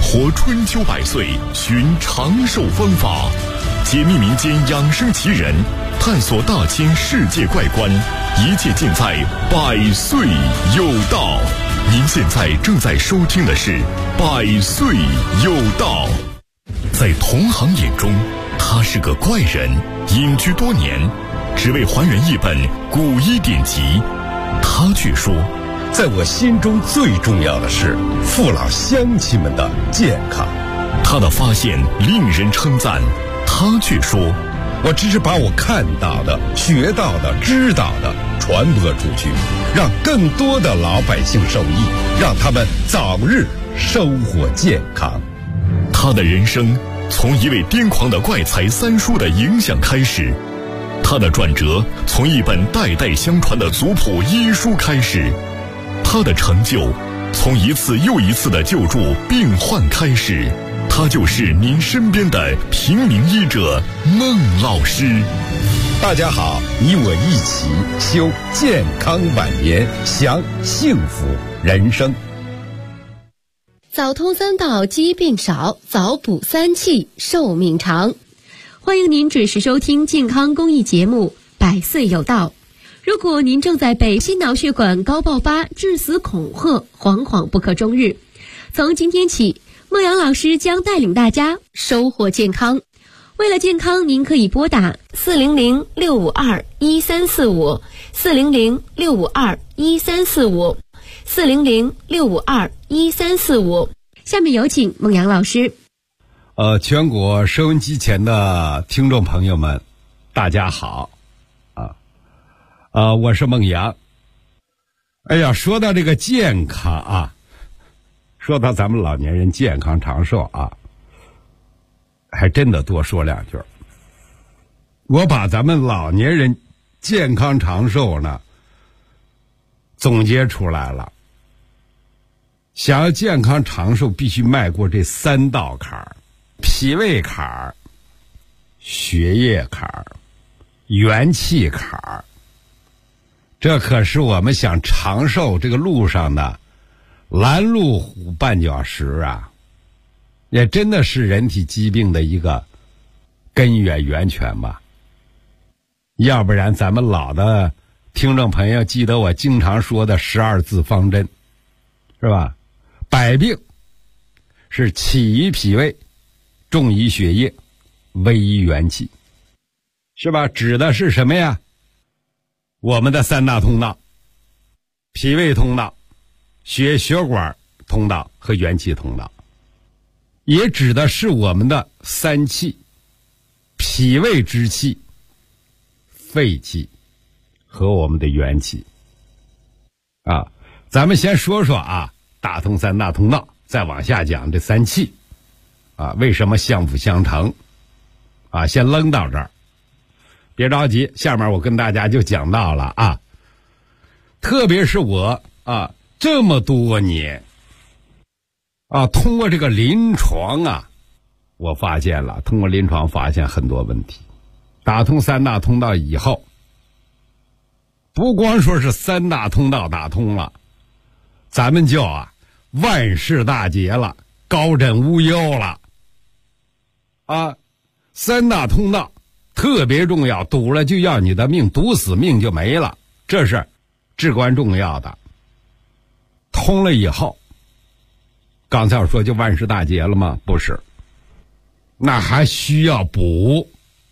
活春秋百岁，寻长寿方法，解密民间养生奇人，探索大千世界怪观，一切尽在百岁有道。您现在正在收听的是百岁有道。在同行眼中，他是个怪人，隐居多年，只为还原一本古医典籍。他却说， 在我心中最重要的是父老乡亲们的健康。 他的发现令人称赞，他却说， 我只是把我看到的、学到的、知道的传播出去，让更多的老百姓受益，让他们早日收获健康。 他的人生从一位癫狂的怪才三叔的影响开始，他的转折从一本代代相传的族谱医书开始，他的成就从一次又一次的救助病患开始。他就是您身边的平民医者孟老师。 大家好，你我一起修健康晚年，享幸福人生。 早通三道，疾病少；早补三气，寿命长。欢迎您准时收听健康公益节目《百岁有道》。如果您正在被心脑血管高爆发致死恐吓，惶惶不可终日，从今天起，孟阳老师将带领大家收获健康。为了健康，您可以拨打400-652-1345 400-652-1345 400-652-1345。下面有请孟阳老师。 全国收音机前的听众朋友们，大家好我是孟阳。哎呀，说到这个健康啊，说到咱们老年人健康长寿啊，还真的多说两句。我把咱们老年人健康长寿呢总结出来了。想要健康长寿，必须迈过这三道坎儿：脾胃坎儿、血液坎儿、元气坎儿。这可是我们想长寿这个路上的拦路虎绊脚石啊，也真的是人体疾病的一个根源源泉吧。要不然咱们老的听众朋友记得我经常说的12字方针，是吧？百病是起于脾胃，重于血液，危于元气，是吧？指的是什么呀？我们的三大通道：脾胃通道、血管通道和元气通道，也指的是我们的三气：脾胃之气、肺气和我们的元气。咱们先说说大通三大通道，再往下讲这三气为什么相辅相成先扔到这儿，别着急，下面我跟大家就讲到了特别是我这么多年通过这个临床我发现了，通过临床发现很多问题。打通三大通道以后，不光说是三大通道打通了，咱们就万事大吉了，高枕无忧了三大通道特别重要，堵了就要你的命，堵死命就没了，这是至关重要的。通了以后，刚才我说就万事大吉了吗？不是，那还需要补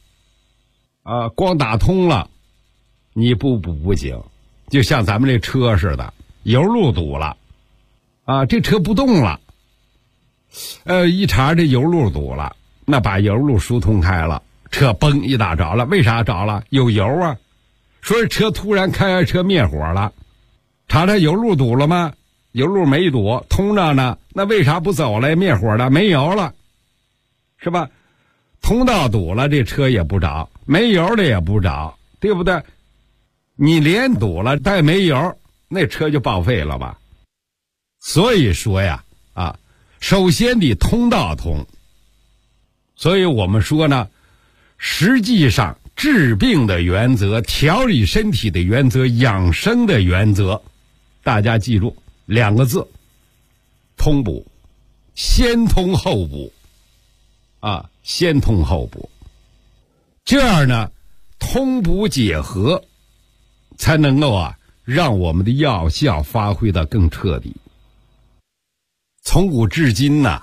光打通了你不补不行。就像咱们这车似的，油路堵了这车不动了，一查这油路堵了，那把油路疏通开了，车嘣一打着了。为啥着了？有油说是车突然开车灭火了，查查油路堵了吗？油路没堵，通着呢，那为啥不走了？灭火了，没油了，是吧？通道堵了，这车也不着，没油的也不着，对不对？你连堵了带没油，那车就报废了吧。所以说呀首先得通道通。所以我们说呢，实际上治病的原则、调理身体的原则、养生的原则，大家记住2个字：通补。 先通后补啊，先通后补，这样呢通补结合才能够让我们的药效发挥得更彻底。从古至今呢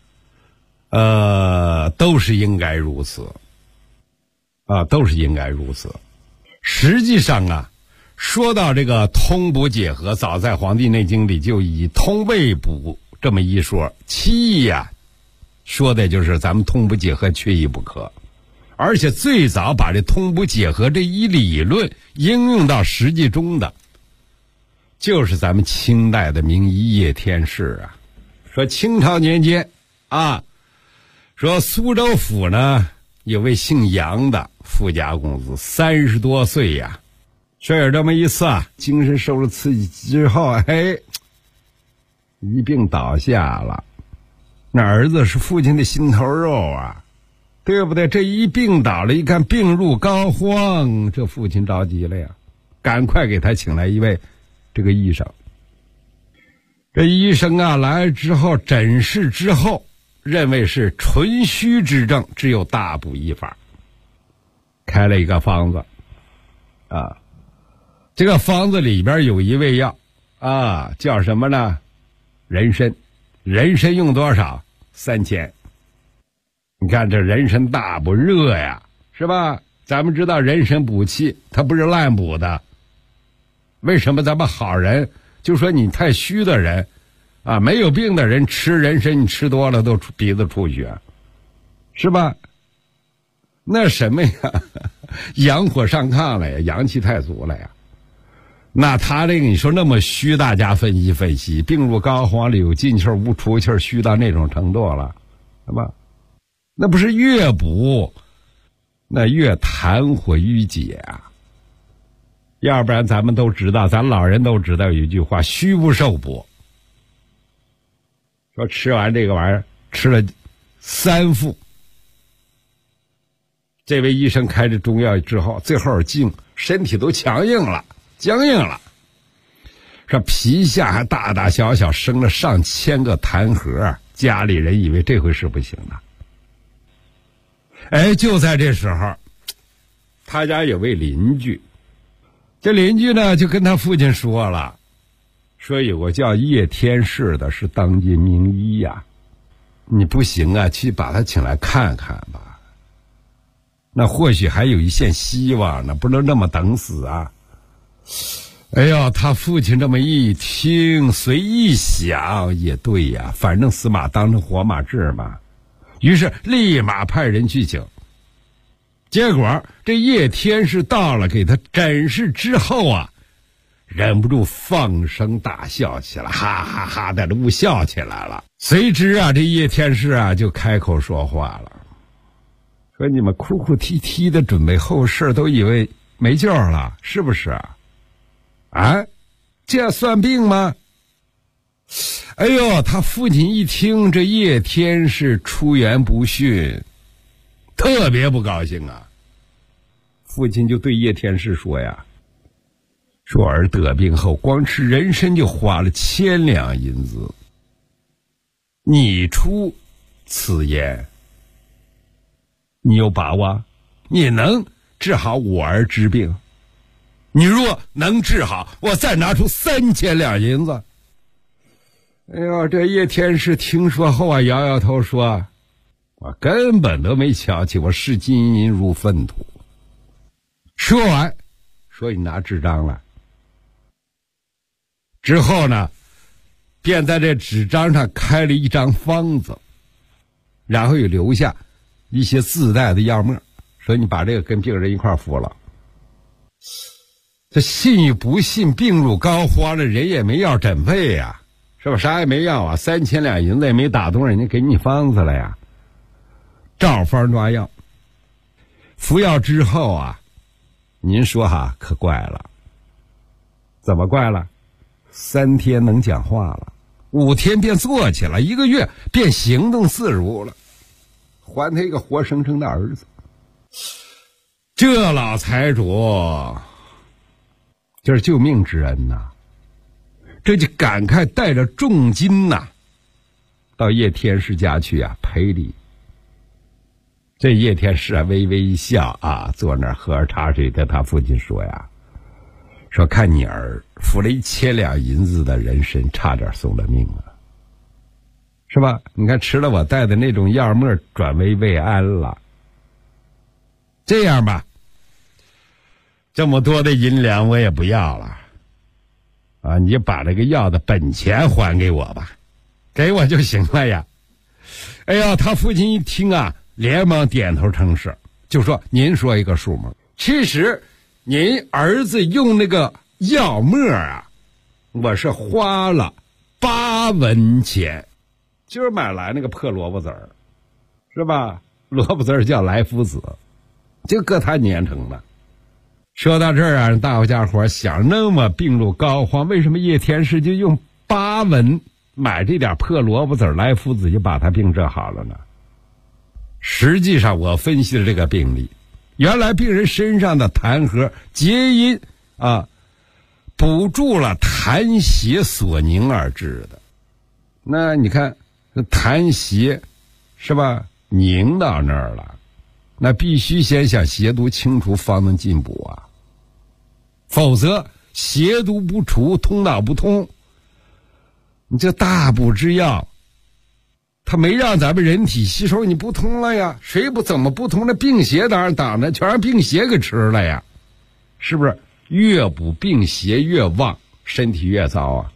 都是应该如此都是应该如此。实际上说到这个通补结合，早在《黄帝内经》里就以通胃补这么一说，其意说的就是咱们通补结合缺一不可。而且最早把这通补结合这一理论应用到实际中的，就是咱们清代的名医叶天士说清朝年间说苏州府呢有位姓杨的富家公子，30多岁说有这么一次精神受了刺激之后一病倒下了。那儿子是父亲的心头肉对不对？这一病倒了，一看病入膏肓，这父亲着急了赶快给他请来一位这个医生。这医生来之后诊视之后，认为是纯虚之症，只有大补一法，开了一个方子这个方子里边有一味药叫什么呢？人参。人参用多少？3000。你看这人参大补热是吧？咱们知道人参补气，它不是滥补的。为什么咱们好人就说你太虚的人没有病的人吃人参，你吃多了都鼻子出血，是吧？那什么阳火上亢了阳气太足了那他这个你说那么虚，大家分析分析，病入膏肓里有进气无出气，虚到那种程度了，是吧？那不是越补那越痰火淤结要不然咱们都知道，咱老人都知道有一句话，虚不受补。说吃完这个玩意儿吃了3副，这位医生开着中药之后，最后身体都僵硬了，说皮下还大大小小生了上千个痰核，家里人以为这回是不行的。就在这时候，他家有位邻居，这邻居呢就跟他父亲说了，说有个叫叶天士的是当今名医你不行去把他请来看看吧，那或许还有一线希望呢，不能那么等死他父亲这么一听，随意想也对反正死马当成活马治嘛，于是立马派人去请。结果这叶天士到了，给他诊视之后忍不住放声大笑起来，哈哈哈的呜笑起来了。随之这叶天士就开口说话了，说你们哭哭啼啼的准备后事，都以为没救了，是不是这算病吗？他父亲一听这叶天士出言不逊，特别不高兴父亲就对叶天士说说儿得病后光吃人参就花了1000两银子，你出此言，你有把握？你能治好我儿之病？你若能治好，我再拿出3000两银子。这叶天士听说后摇摇头说，我根本都没瞧起，我视金银如粪土。说完说你拿纸张来，之后呢便在这纸张上开了一张方子，然后又留下一些自带的药沫，说你把这个跟病人一块服了。这信与不信，病入膏肓了，人也没要诊费是吧？啥也没要3000两银子也没打动人家给你方子了照方抓药。服药之后您说可怪了。怎么怪了？3天能讲话了，5天便坐起来，1个月便行动自如了，还他一个活生生的儿子。这老财主就是救命之恩这就感慨带着重金到叶天士家去啊赔礼。这叶天士啊微微一笑啊，坐那儿喝着茶水，对他父亲说呀：“说看你儿付了1000两银子的人参，差点送了命啊，是吧？你看吃了我带的那种药沫，转危为安了。这样吧，这么多的银两我也不要了，啊，你把这个药的本钱还给我吧，给我就行了呀。”哎呀，他父亲一听啊，连忙点头称是，就说：“您说一个数目。其实您儿子用那个药沫啊，我是花了8文钱，就是买来那个破萝卜籽儿，是吧？萝卜籽儿叫来福子，就搁他碾成的。”说到这儿啊，大家伙想那么病入膏肓，为什么叶天士就用8文买这点破萝卜籽儿来福子就把他病治好了呢？实际上我分析了这个病例，原来病人身上的痰核皆因啊补助了痰邪所凝而致的。那你看痰邪是吧，凝到那儿了，那必须先想邪毒清除方能进补啊，否则邪毒不除，通道不通，你这大补之药它没让咱们人体吸收，你不通了呀，谁不怎么不通？那病邪当然挡着，全让病邪给吃了呀，是不是？越补病邪越旺，身体越糟啊。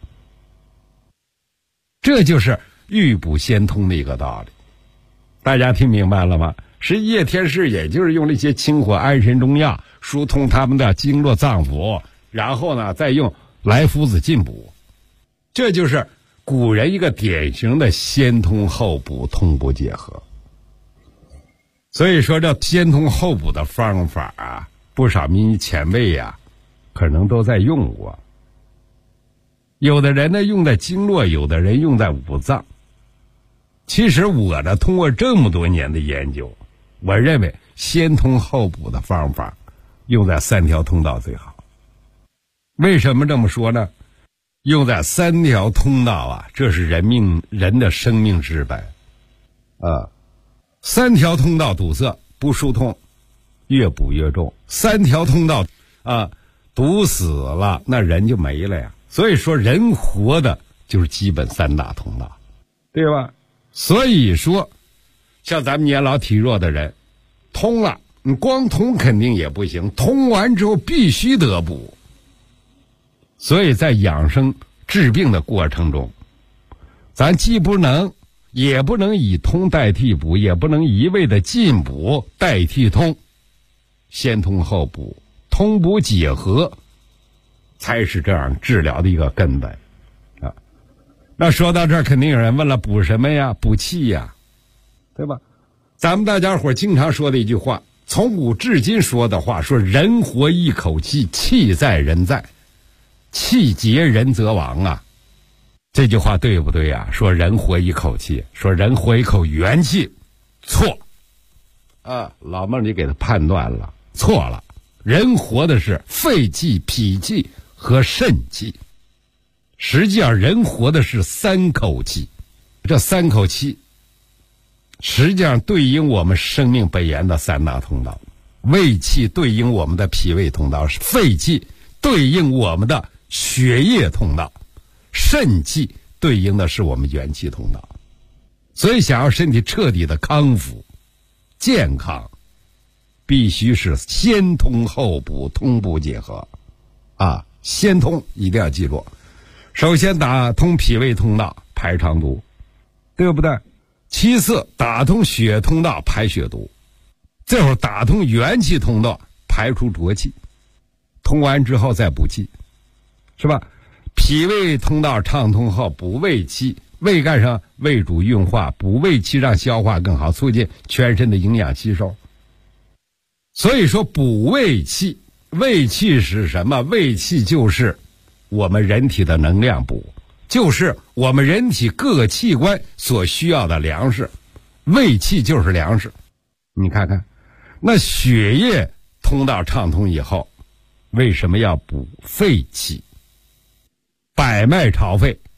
这就是预补先通的一个道理，大家听明白了吗？是叶天士也就是用了一些清火安神中药疏通他们的经络脏腑，然后呢再用来福子进补，这就是古人一个典型的先通后补，通补结合。所以说这先通后补的方法啊，不少民医前辈啊可能都在用过。有的人呢用在经络，有的人用在五脏。其实我呢通过这么多年的研究，我认为先通后补的方法用在3条通道最好。为什么这么说呢？用在3条通道啊，这是人的生命之本啊。3条通道堵塞不疏通，越补越重。3条通道啊堵死了，那人就没了呀。所以说人活的就是基本3大通道，对吧？所以说像咱们年老体弱的人通了，你光通肯定也不行，通完之后必须得补。所以在养生治病的过程中，咱既不能也不能以通代替补，也不能一味的进补代替通，先通后补，通补结合才是这样治疗的一个根本啊。那说到这儿，肯定有人问了，补什么呀？补气呀，对吧？咱们大家伙经常说的一句话，从古至今说的话，说人活一口气，气在人在，气竭人则亡啊。这句话对不对啊？说人活一口气，说人活一口元气，错啊！老妹儿你给他判断了，错了。人活的是肺气、脾气和肾气，实际上人活的是3口气。这3口气实际上对应我们生命本源的3大通道。胃气对应我们的脾胃通道，肺气对应我们的血液通道，肾气对应的是我们元气通道。所以想要身体彻底的康复健康，必须是先通后补，通补结合啊。先通一定要记住，首先打通脾胃通道排肠毒，对不对？其次打通血通道排血毒，这会儿打通元气通道排出浊气，通完之后再补气，是吧？脾胃通道畅通后补胃气，胃干上胃主运化，补胃气让消化更好，促进全身的营养吸收。所以说补胃气，胃气是什么？胃气就是我们人体的能量补，就是我们人体各个器官所需要的粮食，胃气就是粮食。你看看，那血液通道畅通以后，为什么要补肺气？百脉朝肺，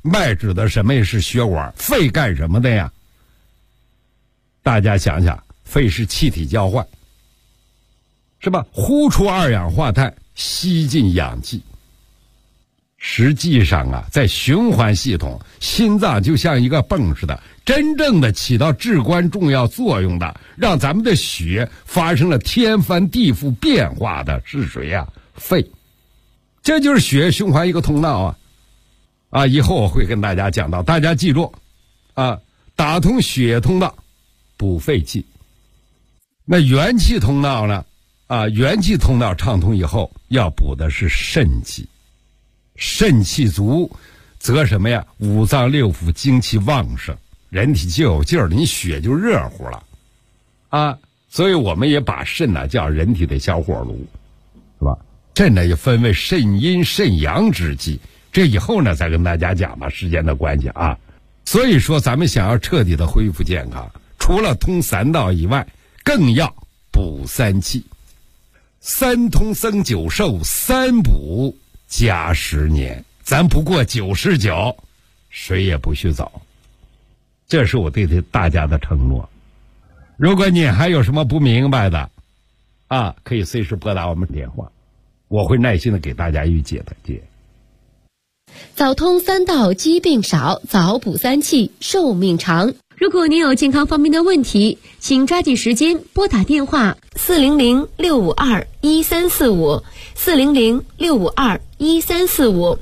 脉指的什么也是血管，肺干什么的呀？大家想想，肺是气体交换，是吧？呼出二氧化碳，吸进氧气。实际上啊，在循环系统，心脏就像一个泵似的，真正的起到至关重要作用的，让咱们的血发生了天翻地覆变化的是谁呀？肺。这就是血液循环一个通道啊！以后我会跟大家讲到，大家记住啊，打通血液通道，补肺气。那元气通道呢？元气通道畅通以后，要补的是肾气。肾气足，则什么呀？五脏六腑精气旺盛，人体就有劲儿了，你血就热乎了所以我们也把肾呢叫人体的小火炉，是吧？肾呢也分为肾阴肾阳之气，这以后呢再跟大家讲吧，时间的关系啊。所以说咱们想要彻底的恢复健康，除了通三道以外，更要补三气。三通增九寿，三补加10年，咱不过99，谁也不许走。这是我对大家的承诺。如果你还有什么不明白的可以随时拨打我们电话，我会耐心的给大家予以解答。 早通三道，疾病少；早补三气，寿命长。如果您有健康方面的问题，请抓紧时间拨打电话400-652-1345 400-652-1345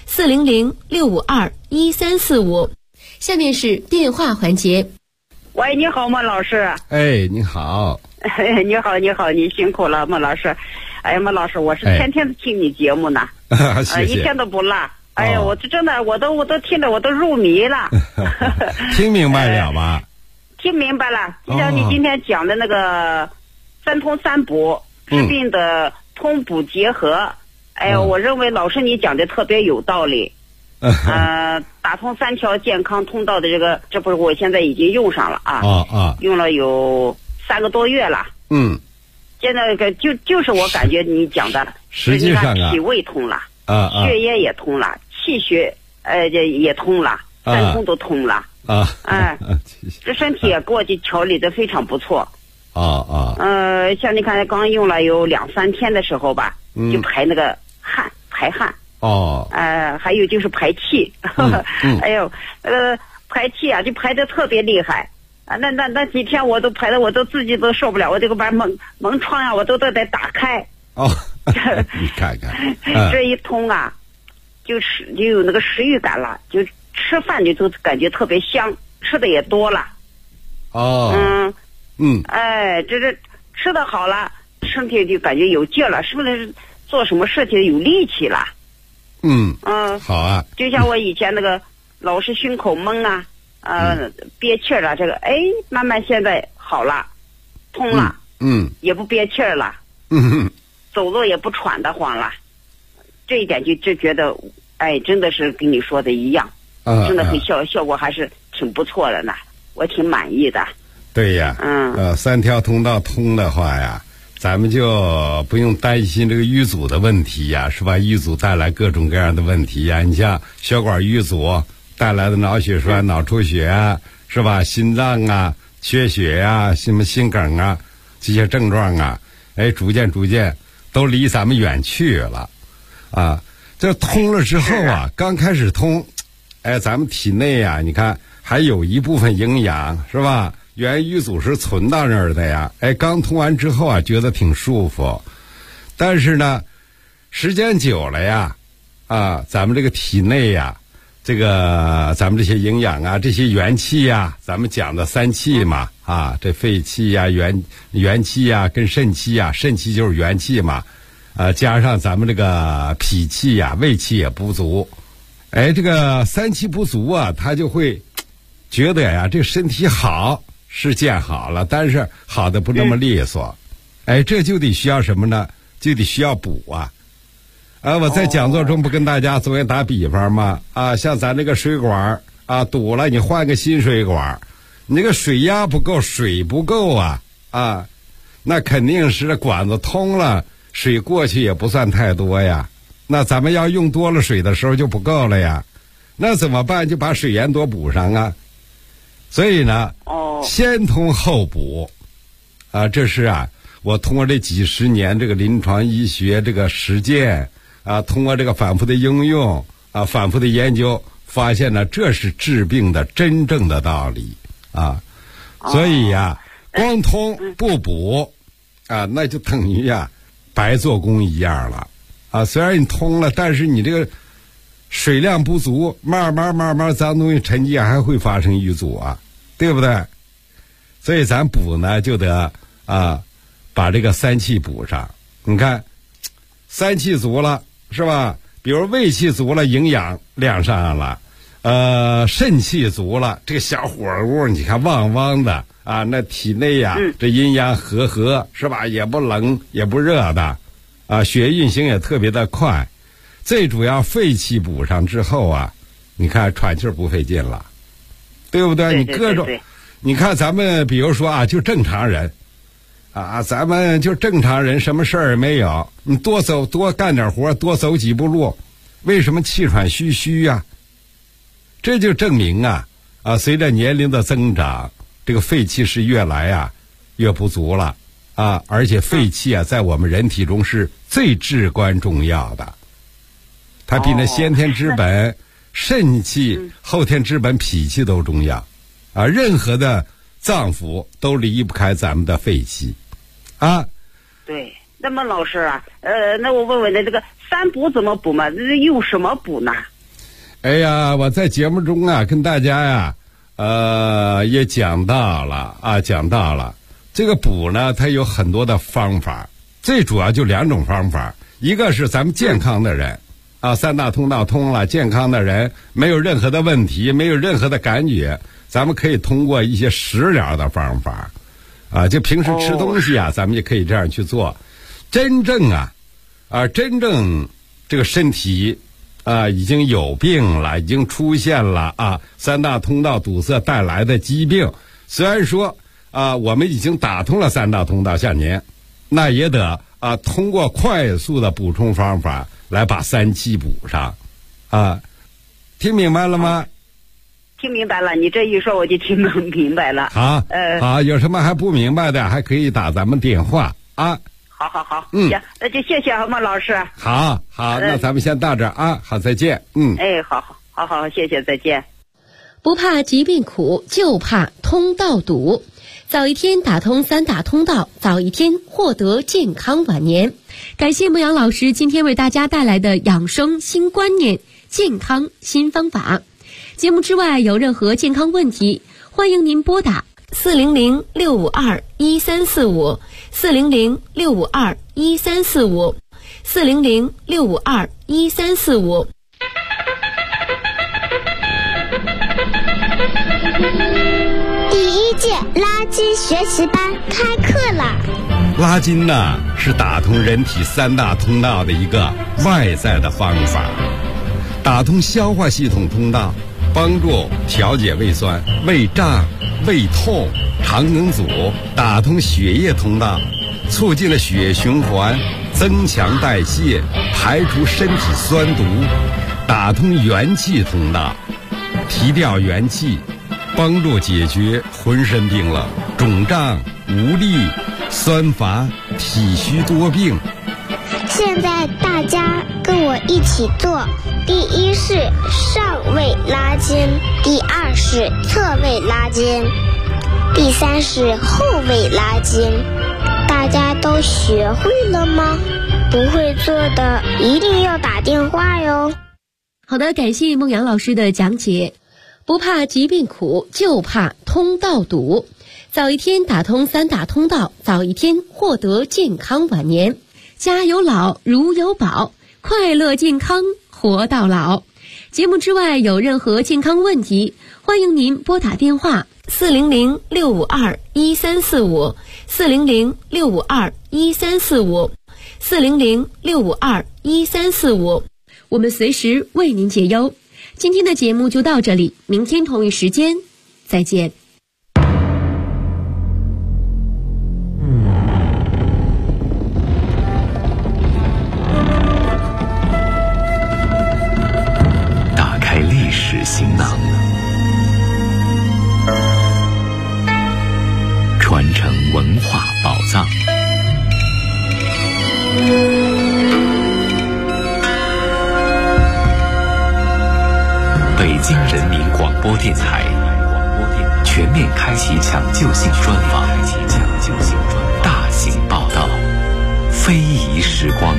400-652-1345。下面是电话环节。 喂，你好，孟老师。 哎，你好。 你好，你辛苦了，孟老师。哎呀，孟老师，我是天天听你节目呢， 谢谢， 一天都不落。哎呀，我真的，我都听着，我都入迷了。 听明白了吧？ 听明白了。就像你今天讲的那个三通三补，治病的通补结合。哎呀，我认为老师你讲的特别有道理。打通3条健康通道的这不是我现在已经用上了用了有3个多月了。现在就是我感觉你讲的， 实际上脾胃通了，血液也通了，气血也通了，三通都通了这身体也给我就调理的非常不错。像你看刚用了有2-3天的时候吧，就排那个排汗。还有就是排气。哎呦，排气就排得特别厉害。那几天我都排的，我都自己都受不了，我这个把门窗我都得打开。 你看看， 这一通就有那个食欲感了，就吃饭就都感觉特别香，吃的也多了。这吃的好了，身体就感觉有劲了，是不是做什么事情有力气了？ 好啊。 就像我以前那个老是胸口闷憋气儿了，这个慢慢现在好了，通了，也不憋气儿了，走路也不喘得慌了，这一点就觉得真的是跟你说的一样，真的很效果还是挺不错的呢，我挺满意的。 对呀，3条通道通的话呀，咱们就不用担心这个淤阻的问题呀，是吧？淤阻带来各种各样的问题呀，你像血管淤阻带来的脑血栓、脑出血是吧？心脏缺血什么心梗这些症状逐渐都离咱们远去了这通了之后刚开始通，咱们体内你看还有一部分营养是吧？原淤阻是存到那儿的呀，刚通完之后觉得挺舒服，但是呢，时间久了呀，咱们这个体内这个咱们这些营养这些元气咱们讲的3气嘛，这肺气元气跟肾气肾气就是元气嘛，加上咱们这个脾气胃气也不足，这个3气不足他就会觉得这个身体好。是见好了，但是好的不那么利索，这就得需要什么呢？就得需要补我在讲座中不跟大家总也打比方吗？像咱这个水管堵了，你换个新水管，你这个水压不够，水不够那肯定是管子通了，水过去也不算太多呀。那咱们要用多了水的时候就不够了呀。 那怎么办？就把水盐多补上啊。所以呢，先通后补，啊，这是啊，我通过这几十年这个临床医学这个实践啊，通过这个反复的应用啊，反复的研究，发现呢，这是治病的真正的道理啊。所以呀，光通不补啊，那就等于呀白做工一样了啊。虽然你通了，但是你这个水量不足，慢慢脏东西沉积还会发生淤阻啊，对不对？所以咱补呢就得啊把这个三气补上。你看三气足了是吧？比如胃气足了，营养量上了，肾气足了，这个小火屋你看旺旺的啊，那体内呀这阴阳和是吧？也不冷也不热的啊，血运行也特别的快。最主要肺气补上之后啊，你看喘气不费劲了，对不对？ 对你各种，你看咱们比如说啊，就正常人啊，咱们就正常人，什么事儿也没有，你多干点活，多走几步路，为什么气喘吁吁呀？这就证明啊，随着年龄的增长，这个肺气是越来啊越不足了啊，而且肺气啊在我们人体中是最至关重要的。它比那先天之本、肾气、后天之本脾气都重要啊！任何的脏腑都离不开咱们的肺气啊。 对，那么老师啊，那我问问这个三补怎么补嘛？用什么补呢？ 哎呀，我在节目中啊跟大家呀，也讲到了这个补呢，它有很多的方法，最主要就两种方法，一个是咱们健康的人。三大通道通了，健康的人没有任何的问题，没有任何的感觉，咱们可以通过一些食疗的方法啊，就平时吃东西啊，咱们也可以这样去做。真正这个身体已经有病了，已经出现了啊三大通道堵塞带来的疾病，虽然说我们已经打通了三大通道，像您那也得通过快速的补充方法来把三气补上啊。听明白了吗？ 听明白了，你这一说我就听明白了。 好，有什么还不明白的还可以打咱们电话啊。 好，行，那就谢谢孟老师。 好，那咱们先到这儿啊。好，再见。 哎，好，谢谢，再见。 不怕疾病苦，就怕通道堵。早一天打通三大通道，早一天获得健康晚年。感谢牧羊老师今天为大家带来的养生新观念、健康新方法。节目之外有任何健康问题，欢迎您拨打400-652-1345 400-652-1345 400-652-1345。 第一届拉筋学习班开课了。 拉筋呢是打通人体三大通道的一个外在的方法，打通消化系统通道，帮助调节胃酸、胃胀、胃痛、肠梗阻；打通血液通道，促进了血液循环，增强代谢，排除身体酸毒；打通元气通道，提调元气，帮助解决浑身冰冷、肿胀、无力、酸乏、体虚多病。 现在大家跟我一起做，第一是上位拉筋，第二是侧位拉筋，第三是后位拉筋。大家都学会了吗？不会做的一定要打电话哟。 好的，感谢孟阳老师的讲解。不怕疾病苦，就怕通道堵。早一天打通三大通道，早一天获得健康晚年。家有老，如有宝，快乐健康活到老。节目之外有任何健康问题，欢迎您拨打电话400-652-1345 400-652-1345 400-652-1345，我们随时为您解忧。今天的节目就到这里，明天同一时间再见。 打开历史， 京人民广播电台全面开启抢救性专访，大型报道，非遗时光。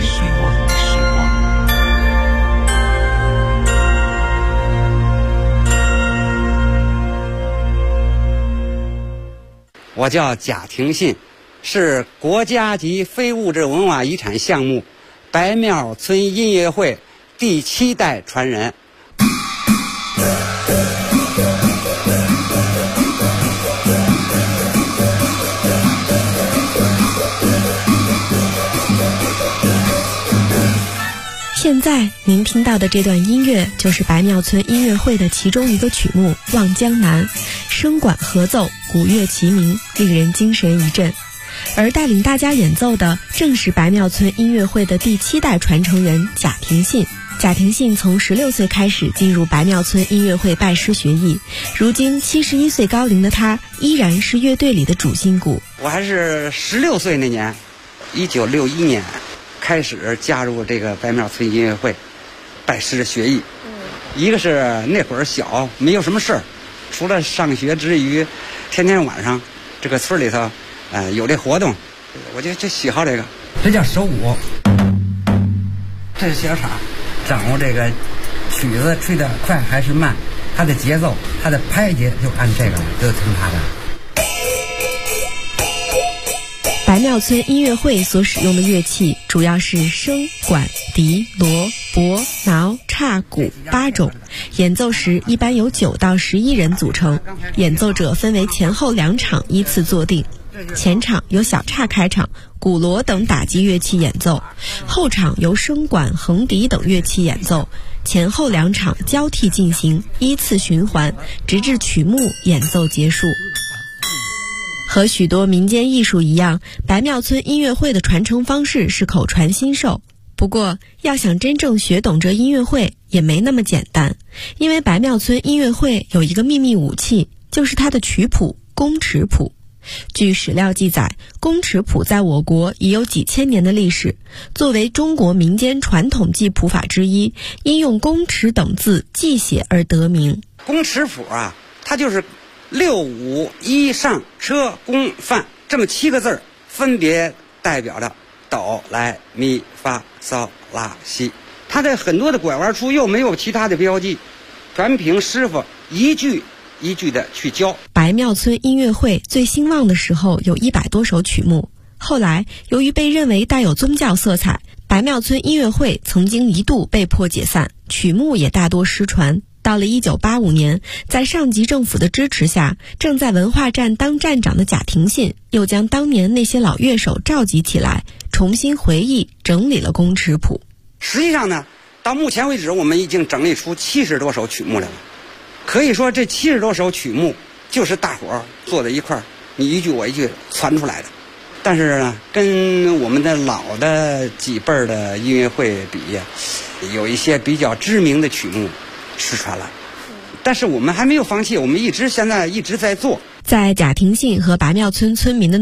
我叫贾廷信，是国家级非物质文化遗产项目白庙村音乐会第7代传人。 现在您听到的这段音乐就是白庙村音乐会的其中一个曲目《望江南》，声管合奏，鼓乐齐鸣，令人精神一振。而带领大家演奏的正是白庙村音乐会的第7代传承人贾廷信。贾廷信从16岁开始进入白庙村音乐会拜师学艺，如今71岁高龄的他依然是乐队里的主心骨。 我还是16岁那年，1961年开始加入这个白庙村音乐会拜师学艺。一个是那会儿小，没有什么事儿，除了上学之余，天天晚上这个村里头有这活动，我就喜好这个。这叫手鼓，这是小场，掌握这个曲子吹得快还是慢，它的节奏，它的拍节就按这个，就听它的。 白庙村音乐会所使用的乐器主要是笙、管、笛、锣、钹、挠、叉、鼓8种，演奏时一般由9到11人组成，演奏者分为前后2场依次坐定。前场由小叉开场，鼓锣等打击乐器演奏，后场由笙管、横笛等乐器演奏，前后2场交替进行，依次循环，直至曲目演奏结束。和许多民间艺术一样，白庙村音乐会的传承方式是口传心授。不过，要想真正学懂这音乐会也没那么简单，因为白庙村音乐会有一个秘密武器，就是它的曲谱宫尺谱。据史料记载，宫尺谱在我国已有几千年的历史，作为中国民间传统记谱法之一，因用宫尺等字记写而得名。 宫尺谱啊，它就是6、5、1上车宫范这么7个字，分别代表着哆来咪发嗦拉西。它的很多的拐弯处又没有其他的标记，全凭师傅一句一句的去教。 白庙村音乐会最兴旺的时候有100多首曲目，后来由于被认为带有宗教色彩，白庙村音乐会曾经一度被迫解散，曲目也大多失传。到了1985年，在上级政府的支持下，正在文化站当站长的贾廷信又将当年那些老乐手召集起来，重新回忆整理了宫尺谱。 实际上呢，到目前为止我们已经整理出70多首曲目来了。可以说这70多首曲目就是大伙儿坐在一块儿，你一句我一句传出来的。但是呢，跟我们的老的几辈儿的音乐会比，有一些比较知名的曲目失传了，但是我们还没有放弃，我们现在一直在做。 在贾廷信和白庙村村民的